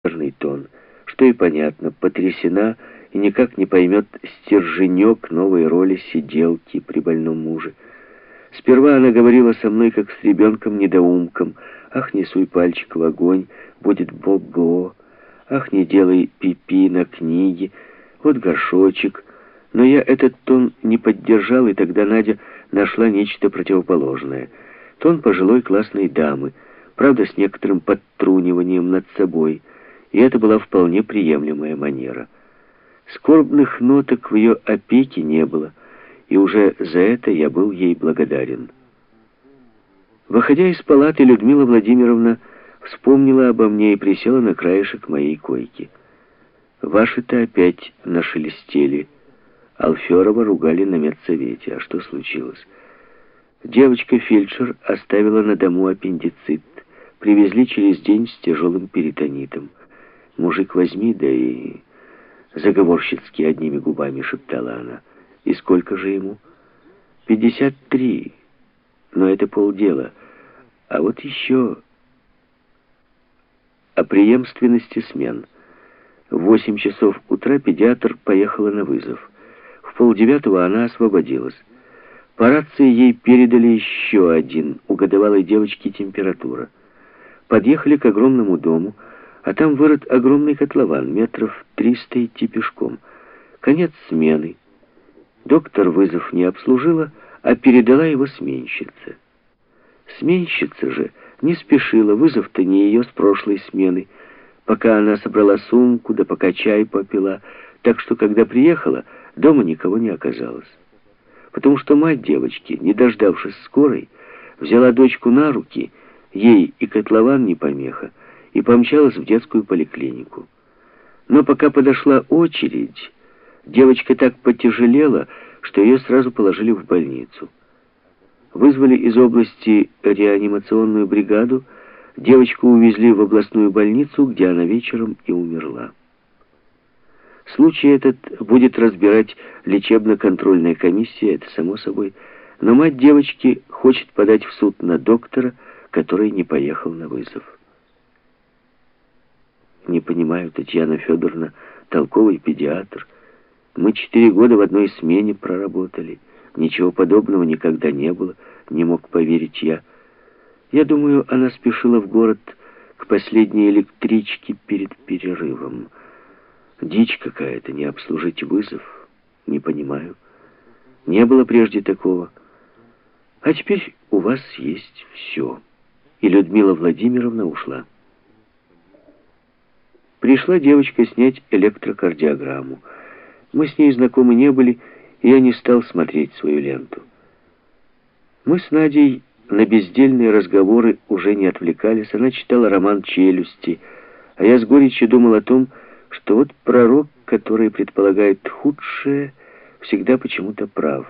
важный тон, что и понятно, потрясена и никак не поймет стерженек новой роли сиделки при больном муже. Сперва она говорила со мной, как с ребенком-недоумком. «Ах, не суй пальчик в огонь, будет бого! Ах, не делай пипи на книге, вот горшочек!» Но я этот тон не поддержал, и тогда Надя нашла нечто противоположное. Тон пожилой классной дамы, правда, с некоторым подтруниванием над собой, и это была вполне приемлемая манера. Скорбных ноток в ее опеке не было, и уже за это я был ей благодарен. Выходя из палаты, Людмила Владимировна вспомнила обо мне и присела на краешек моей койки. «Ваши-то опять нашелестели». Алферова ругали на медсовете. А что случилось? Девочка-фельдшер оставила на дому аппендицит. Привезли через день с тяжелым перитонитом. «Мужик, возьми, да и...» Заговорщицки одними губами шептала она. «И сколько же ему?» 53. Но это полдела. А вот еще о преемственности смен. В 8 часов утра педиатр поехала на вызов. В 8:30 она освободилась. По рации ей передали еще один. У годовалой девочки температура. Подъехали к огромному дому, а там вырыт огромный котлован, метров 300 идти пешком. Конец смены. Доктор вызов не обслужила, а передала его сменщице. Сменщица же не спешила, вызов-то не ее с прошлой смены, пока она собрала сумку, да пока чай попила, так что, когда приехала, дома никого не оказалось. Потому что мать девочки, не дождавшись скорой, взяла дочку на руки, ей и котлован не помеха, и помчалась в детскую поликлинику. Но пока подошла очередь, девочка так потяжелела, что ее сразу положили в больницу. Вызвали из области реанимационную бригаду, девочку увезли в областную больницу, где она вечером и умерла. Случай этот будет разбирать лечебно-контрольная комиссия, это само собой, но мать девочки хочет подать в суд на доктора, который не поехал на вызов. Не понимаю, Татьяна Федоровна, толковый педиатр. Мы 4 года в одной смене проработали. Ничего подобного никогда не было, не мог поверить я. Я думаю, она спешила в город к последней электричке перед перерывом. Дичь какая-то, не обслужить вызов. Не понимаю. Не было прежде такого. А теперь у вас есть все. И Людмила Владимировна ушла. Пришла девочка снять электрокардиограмму. Мы с ней знакомы не были, и я не стал смотреть свою ленту. Мы с Надей на бездельные разговоры уже не отвлекались. Она читала роман «Челюсти», а я с горечью думал о том, что вот пророк, который предполагает худшее, всегда почему-то прав.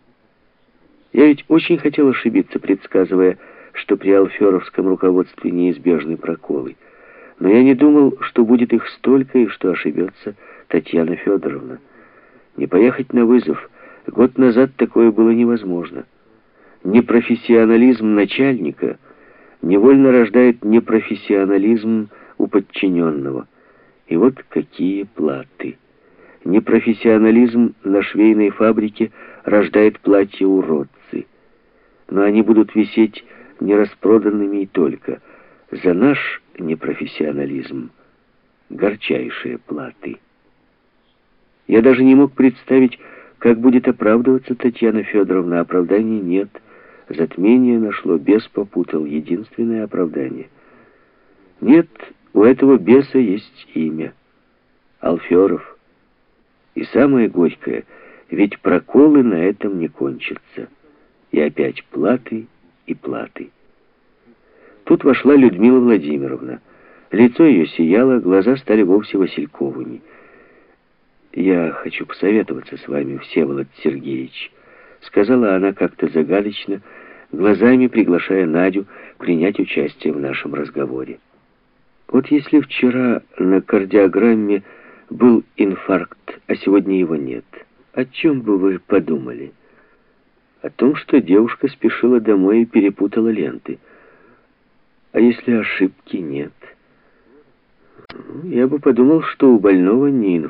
Я ведь очень хотел ошибиться, предсказывая, что при алферовском руководстве неизбежны проколы. Но я не думал, что будет их столько и что ошибется Татьяна Федоровна. Не поехать на вызов. Год назад такое было невозможно. Непрофессионализм начальника невольно рождает непрофессионализм у подчиненного. И вот какие платы. Непрофессионализм на швейной фабрике рождает платья-уродцы. Но они будут висеть нераспроданными и только. За наш непрофессионализм горчайшие платы. Я даже не мог представить, как будет оправдываться Татьяна Федоровна. Оправданий нет. Затмение нашло, бес попутал. Единственное оправдание. Нет, у этого беса есть имя. Алферов. И самое горькое, ведь проколы на этом не кончатся. И опять платы и платы. Тут вошла Людмила Владимировна. Лицо ее сияло, глаза стали вовсе васильковыми. «Я хочу посоветоваться с вами, Всеволод Сергеевич», — сказала она как-то загадочно, глазами приглашая Надю принять участие в нашем разговоре. «Вот если вчера на кардиограмме был инфаркт, а сегодня его нет, о чем бы вы подумали? О том, что девушка спешила домой и перепутала ленты. А если ошибки нет?» Я бы подумал, что у больного не